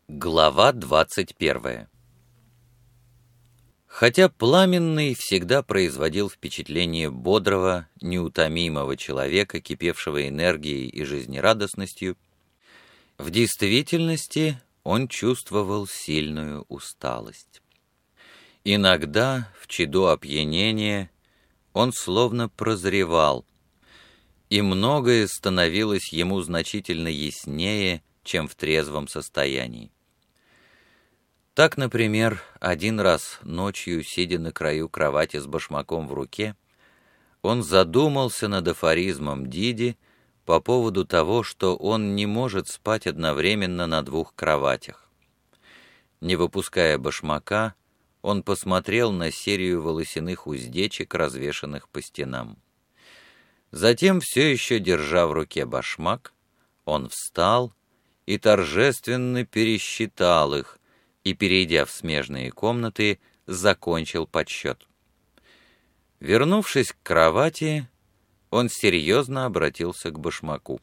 Глава 21. Хотя Пламенный всегда производил впечатление бодрого, неутомимого человека, кипевшего энергией и жизнерадостностью, в действительности он чувствовал сильную усталость. Иногда, в чаду опьянения, он словно прозревал, и многое становилось ему значительно яснее, чем в трезвом состоянии. Так, например, один раз ночью, сидя на краю кровати с башмаком в руке, он задумался над афоризмом Диди по поводу того, что он не может спать одновременно на двух кроватях. Не выпуская башмака, он посмотрел на серию волосяных уздечек, развешанных по стенам. Затем, все еще держа в руке башмак, он встал и торжественно пересчитал их, и, перейдя в смежные комнаты, закончил подсчет. Вернувшись к кровати, он серьезно обратился к башмаку.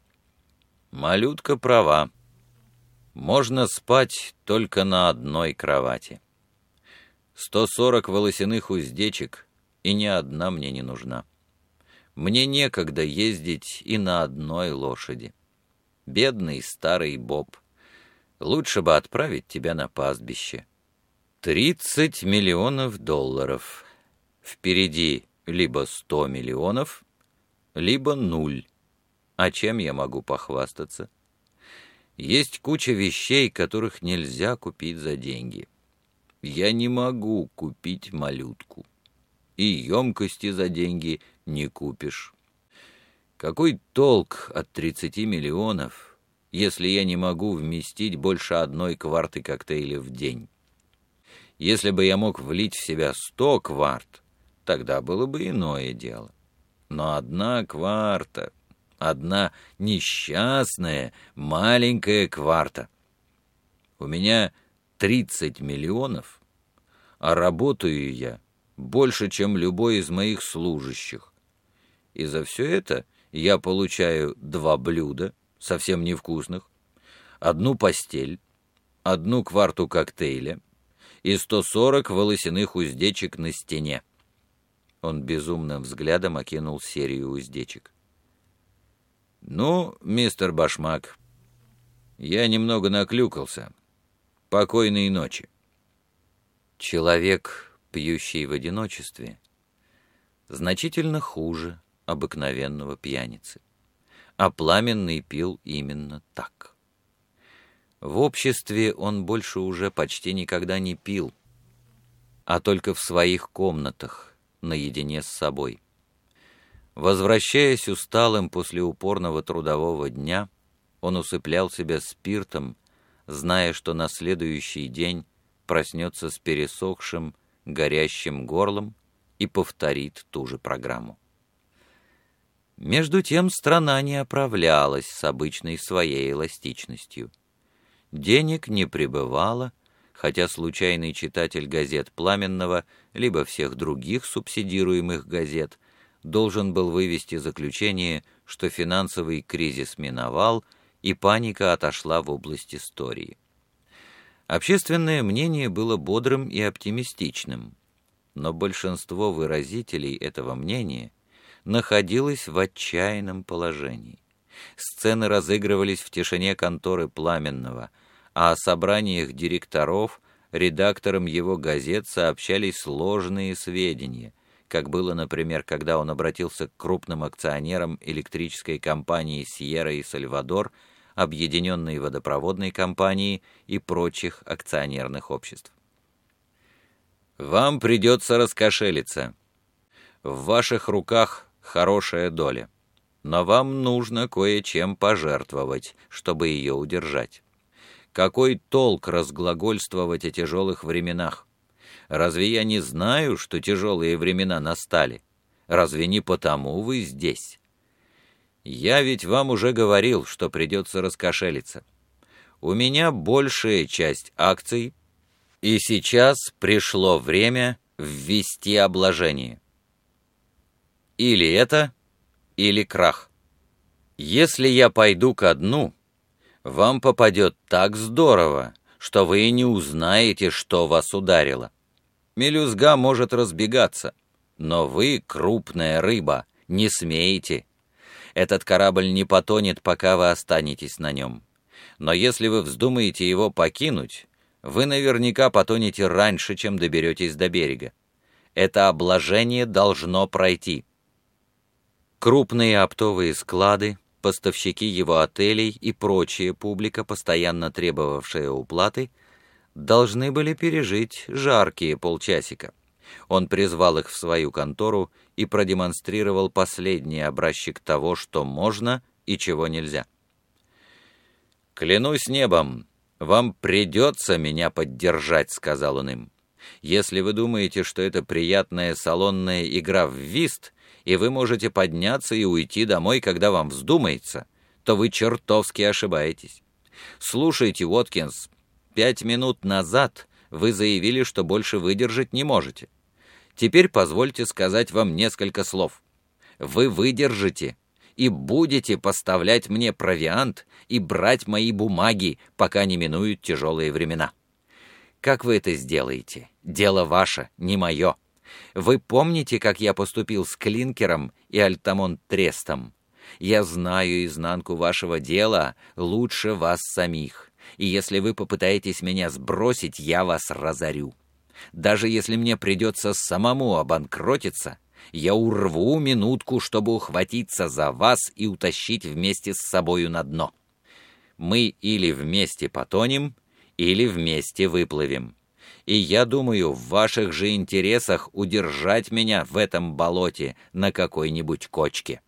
«Малютка права. Можно спать только на одной кровати. 140 волосяных уздечек, и ни одна мне не нужна. Мне некогда ездить и на одной лошади. Бедный старый Боб. Лучше бы отправить тебя на пастбище. 30 миллионов долларов. Впереди либо 100 миллионов, либо 0. А чем я могу похвастаться? Есть куча вещей, которых нельзя купить за деньги. Я не могу купить малютку. И емкости за деньги не купишь. Какой толк от 30 миллионов, если я не могу вместить больше одной кварты коктейля в день? Если бы я мог влить в себя 100 кварт, тогда было бы иное дело. Но одна кварта, одна несчастная маленькая кварта. У меня 30 миллионов, а работаю я больше, чем любой из моих служащих. И за все это я получаю 2 блюда, совсем невкусных, 1 постель, 1 кварту коктейля и 140 волосяных уздечек на стене. Он безумным взглядом окинул серию уздечек. «Ну, мистер Башмак, я немного наклюкался. Покойной ночи». Человек, пьющий в одиночестве, значительно хуже обыкновенного пьяницы. А Пламенный пил именно так. В обществе он больше уже почти никогда не пил, а только в своих комнатах, наедине с собой. Возвращаясь усталым после упорного трудового дня, он усыплял себя спиртом, зная, что на следующий день проснется с пересохшим, горящим горлом и повторит ту же программу. Между тем страна не оправлялась с обычной своей эластичностью. Денег не прибывало, хотя случайный читатель газет Пламенного, либо всех других субсидируемых газет, должен был вывести заключение, что финансовый кризис миновал и паника отошла в область истории. Общественное мнение было бодрым и оптимистичным, но большинство выразителей этого мнения находилось в отчаянном положении. Сцены разыгрывались в тишине конторы Пламенного, а о собраниях директоров редакторам его газет сообщались сложные сведения, как было, например, когда он обратился к крупным акционерам электрической компании «Сьерра» и «Сальвадор», Объединенной водопроводной компании и прочих акционерных обществ. «Вам придется раскошелиться. В ваших руках хорошая доля, но вам нужно кое-чем пожертвовать, чтобы ее удержать. Какой толк разглагольствовать о тяжелых временах? Разве я не знаю, что тяжелые времена настали? Разве не потому вы здесь? Я ведь вам уже говорил, что придется раскошелиться. У меня большая часть акций, и сейчас пришло время ввести обложение. Или это, или крах. Если я пойду ко дну, вам попадет так здорово, что вы и не узнаете, что вас ударило. Мелюзга может разбегаться, но вы, крупная рыба, не смеете. Этот корабль не потонет, пока вы останетесь на нем. Но если вы вздумаете его покинуть, вы наверняка потонете раньше, чем доберетесь до берега. Это обложение должно пройти. Крупные оптовые склады, поставщики его отелей и прочая публика, постоянно требовавшая уплаты, должны были пережить жаркие полчасика. Он призвал их в свою контору и продемонстрировал последний образчик того, что можно и чего нельзя. «Клянусь небом, вам придется меня поддержать», — сказал он им. «Если вы думаете, что это приятная салонная игра в вист, и вы можете подняться и уйти домой, когда вам вздумается, то вы чертовски ошибаетесь. Слушайте, Уоткинс, 5 минут назад вы заявили, что больше выдержать не можете. Теперь позвольте сказать вам несколько слов. Вы выдержите и будете поставлять мне провиант и брать мои бумаги, пока не минуют тяжелые времена. Как вы это сделаете? Дело ваше, не мое. Вы помните, как я поступил с Клинкером и Альтамонт-Трестом? Я знаю изнанку вашего дела лучше вас самих, и если вы попытаетесь меня сбросить, я вас разорю. Даже если мне придется самому обанкротиться, я урву минутку, чтобы ухватиться за вас и утащить вместе с собою на дно. Мы или вместе потонем, или вместе выплывем. И я думаю, в ваших же интересах удержать меня в этом болоте на какой-нибудь кочке».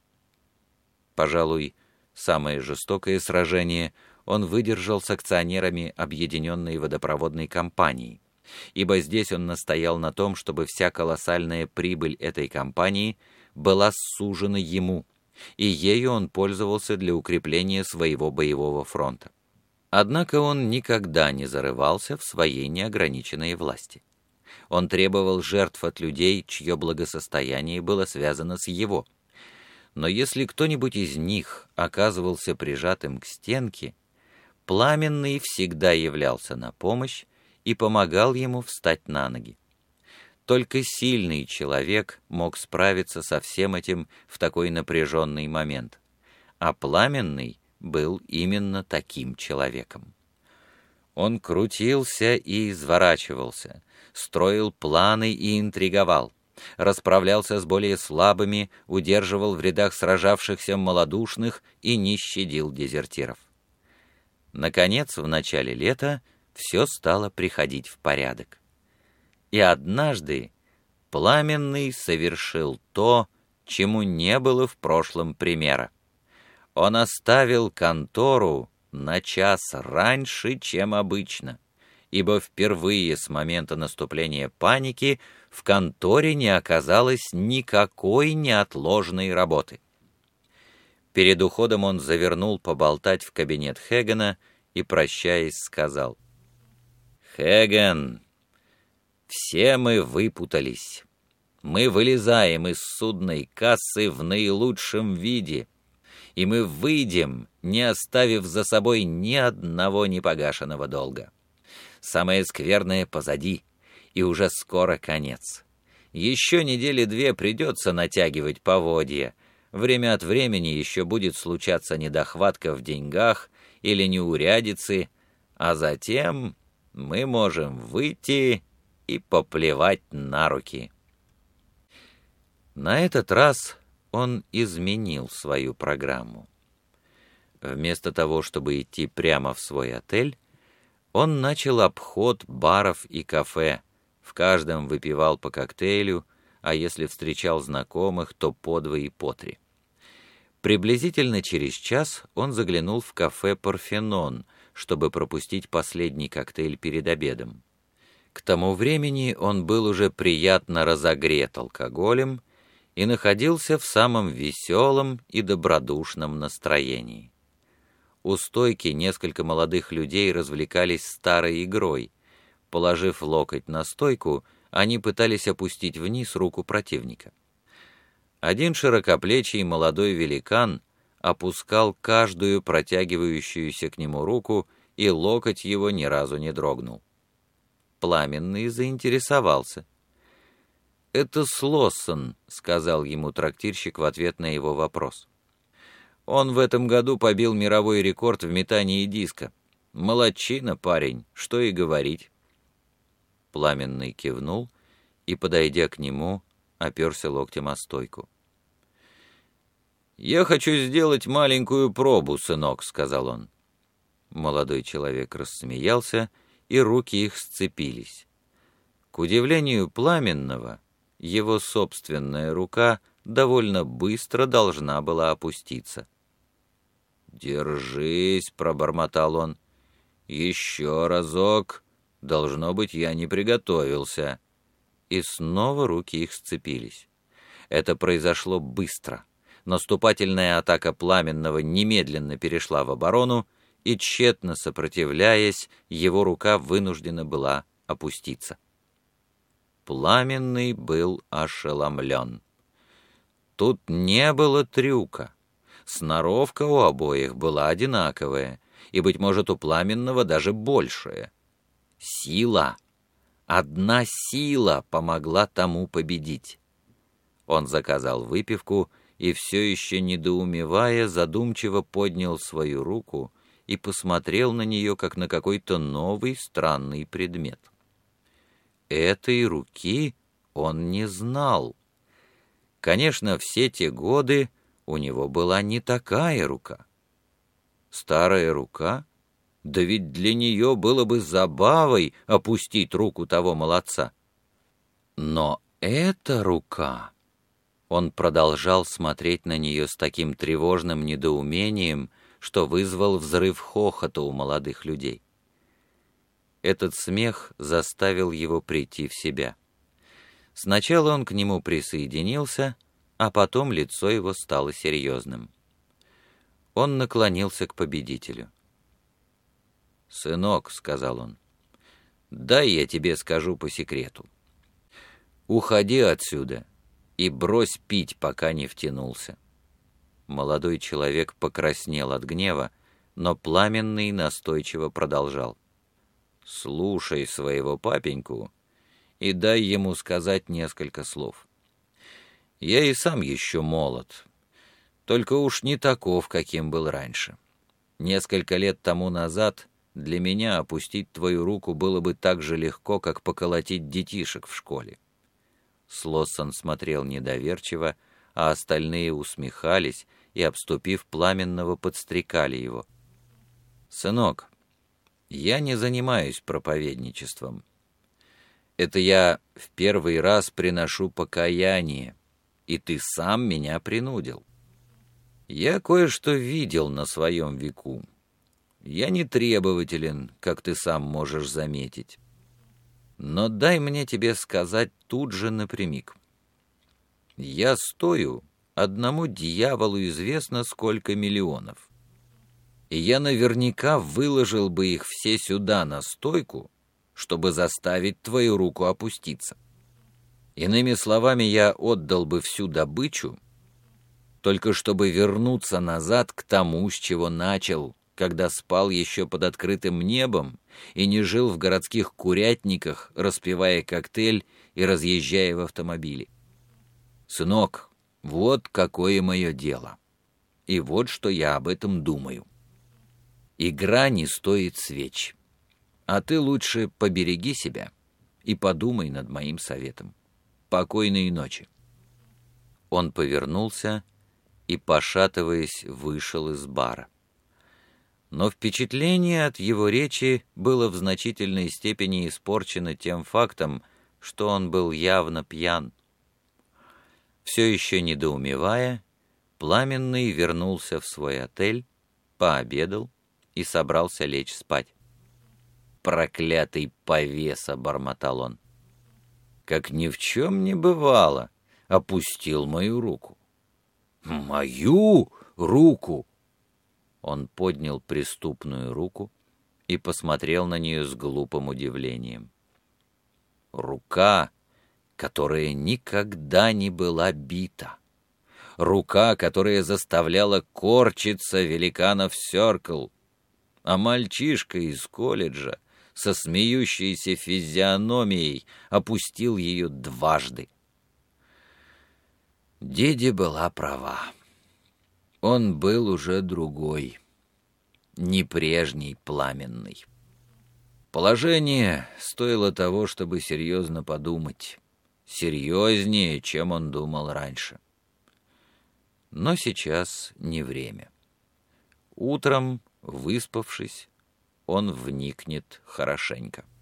Пожалуй, самое жестокое сражение он выдержал с акционерами Объединенной водопроводной компании, ибо здесь он настоял на том, чтобы вся колоссальная прибыль этой компании была сужена ему, и ею он пользовался для укрепления своего боевого фронта. Однако он никогда не зарывался в своей неограниченной власти. Он требовал жертв от людей, чье благосостояние было связано с его. Но если кто-нибудь из них оказывался прижатым к стенке, Пламенный всегда являлся на помощь и помогал ему встать на ноги. Только сильный человек мог справиться со всем этим в такой напряженный момент, а Пламенный был именно таким человеком. Он крутился и изворачивался, строил планы и интриговал, расправлялся с более слабыми, удерживал в рядах сражавшихся малодушных и не щадил дезертиров. Наконец, в начале лета все стало приходить в порядок. И однажды Пламенный совершил то, чему не было в прошлом примера. Он оставил контору на час раньше, чем обычно, ибо впервые с момента наступления паники в конторе не оказалось никакой неотложной работы. Перед уходом он завернул поболтать в кабинет Хэгена и, прощаясь, сказал: «Хэген, все мы выпутались. Мы вылезаем из судной кассы в наилучшем виде, и мы выйдем, не оставив за собой ни одного непогашенного долга. Самое скверное позади, и уже скоро конец. Еще недели 2 придется натягивать поводья. Время от времени еще будет случаться недохватка в деньгах или неурядицы, а затем мы можем выйти и поплевать на руки». На этот раз он изменил свою программу. Вместо того, чтобы идти прямо в свой отель, он начал обход баров и кафе, в каждом выпивал по коктейлю, а если встречал знакомых, то по 2 и по 3. Приблизительно через час он заглянул в кафе «Парфенон», чтобы пропустить последний коктейль перед обедом. К тому времени он был уже приятно разогрет алкоголем и находился в самом веселом и добродушном настроении. У стойки несколько молодых людей развлекались старой игрой. Положив локоть на стойку, они пытались опустить вниз руку противника. Один широкоплечий молодой великан опускал каждую протягивающуюся к нему руку, и локоть его ни разу не дрогнул. Пламенный заинтересовался. «Это Слоссон», — сказал ему трактирщик в ответ на его вопрос. «Он в этом году побил мировой рекорд в метании диска. Молодчина, парень, что и говорить». Пламенный кивнул и, подойдя к нему, оперся локтем о стойку. «Я хочу сделать маленькую пробу, сынок», — сказал он. Молодой человек рассмеялся, и руки их сцепились. К удивлению Пламенного, его собственная рука довольно быстро должна была опуститься. «Держись», — пробормотал он. «Еще разок. Должно быть, я не приготовился». И снова руки их сцепились. Это произошло быстро. Наступательная атака Пламенного немедленно перешла в оборону, и, тщетно сопротивляясь, его рука вынуждена была опуститься. Пламенный был ошеломлен. Тут не было трюка. Сноровка у обоих была одинаковая, и, быть может, у Пламенного даже большая. Сила. Одна сила помогла тому победить. Он заказал выпивку и, все еще недоумевая, задумчиво поднял свою руку и посмотрел на нее, как на какой-то новый странный предмет. Этой руки он не знал. Конечно, все те годы у него была не такая рука. Старая рука? Да ведь для нее было бы забавой опустить руку того молодца. Но эта рука... Он продолжал смотреть на нее с таким тревожным недоумением, что вызвал взрыв хохота у молодых людей. Этот смех заставил его прийти в себя. Сначала он к нему присоединился, а потом лицо его стало серьезным. Он наклонился к победителю. «Сынок», — сказал он, — «дай я тебе скажу по секрету. Уходи отсюда и брось пить, пока не втянулся». Молодой человек покраснел от гнева, но Пламенный настойчиво продолжал. «Слушай своего папеньку и дай ему сказать несколько слов. Я и сам еще молод, только уж не таков, каким был раньше. Несколько лет тому назад для меня опустить твою руку было бы так же легко, как поколотить детишек в школе». Слоссон смотрел недоверчиво, а остальные усмехались и, обступив Пламенного, подстрекали его. «Сынок, я не занимаюсь проповедничеством. Это я в первый раз приношу покаяние, и ты сам меня принудил. Я кое-что видел на своем веку. Я не требователен, как ты сам можешь заметить. Но дай мне тебе сказать тут же напрямик. Я стою, одному дьяволу известно сколько миллионов. И я наверняка выложил бы их все сюда на стойку, чтобы заставить твою руку опуститься. Иными словами, я отдал бы всю добычу, только чтобы вернуться назад к тому, с чего начал, когда спал еще под открытым небом и не жил в городских курятниках, распивая коктейль и разъезжая в автомобиле. Сынок, вот какое мое дело. И вот что я об этом думаю. Игра не стоит свеч. А ты лучше побереги себя и подумай над моим советом. Покойной ночи». Он повернулся и, пошатываясь, вышел из бара. Но впечатление от его речи было в значительной степени испорчено тем фактом, что он был явно пьян. Все еще недоумевая, Пламенный вернулся в свой отель, пообедал и собрался лечь спать. «Проклятый повеса!» — бормотал он. «Как ни в чем не бывало, опустил мою руку». «Мою руку!» Он поднял преступную руку и посмотрел на нее с глупым удивлением. Рука, которая никогда не была бита. рука, которая заставляла корчиться великанов Сёркл, а мальчишка из колледжа со смеющейся физиономией опустил ее дважды. Диди была права. Он был уже другой, не прежний пламенный. Положение стоило того, чтобы серьезно подумать. Серьезнее, чем он думал раньше. Но сейчас не время. Утром, выспавшись, он вникнет хорошенько.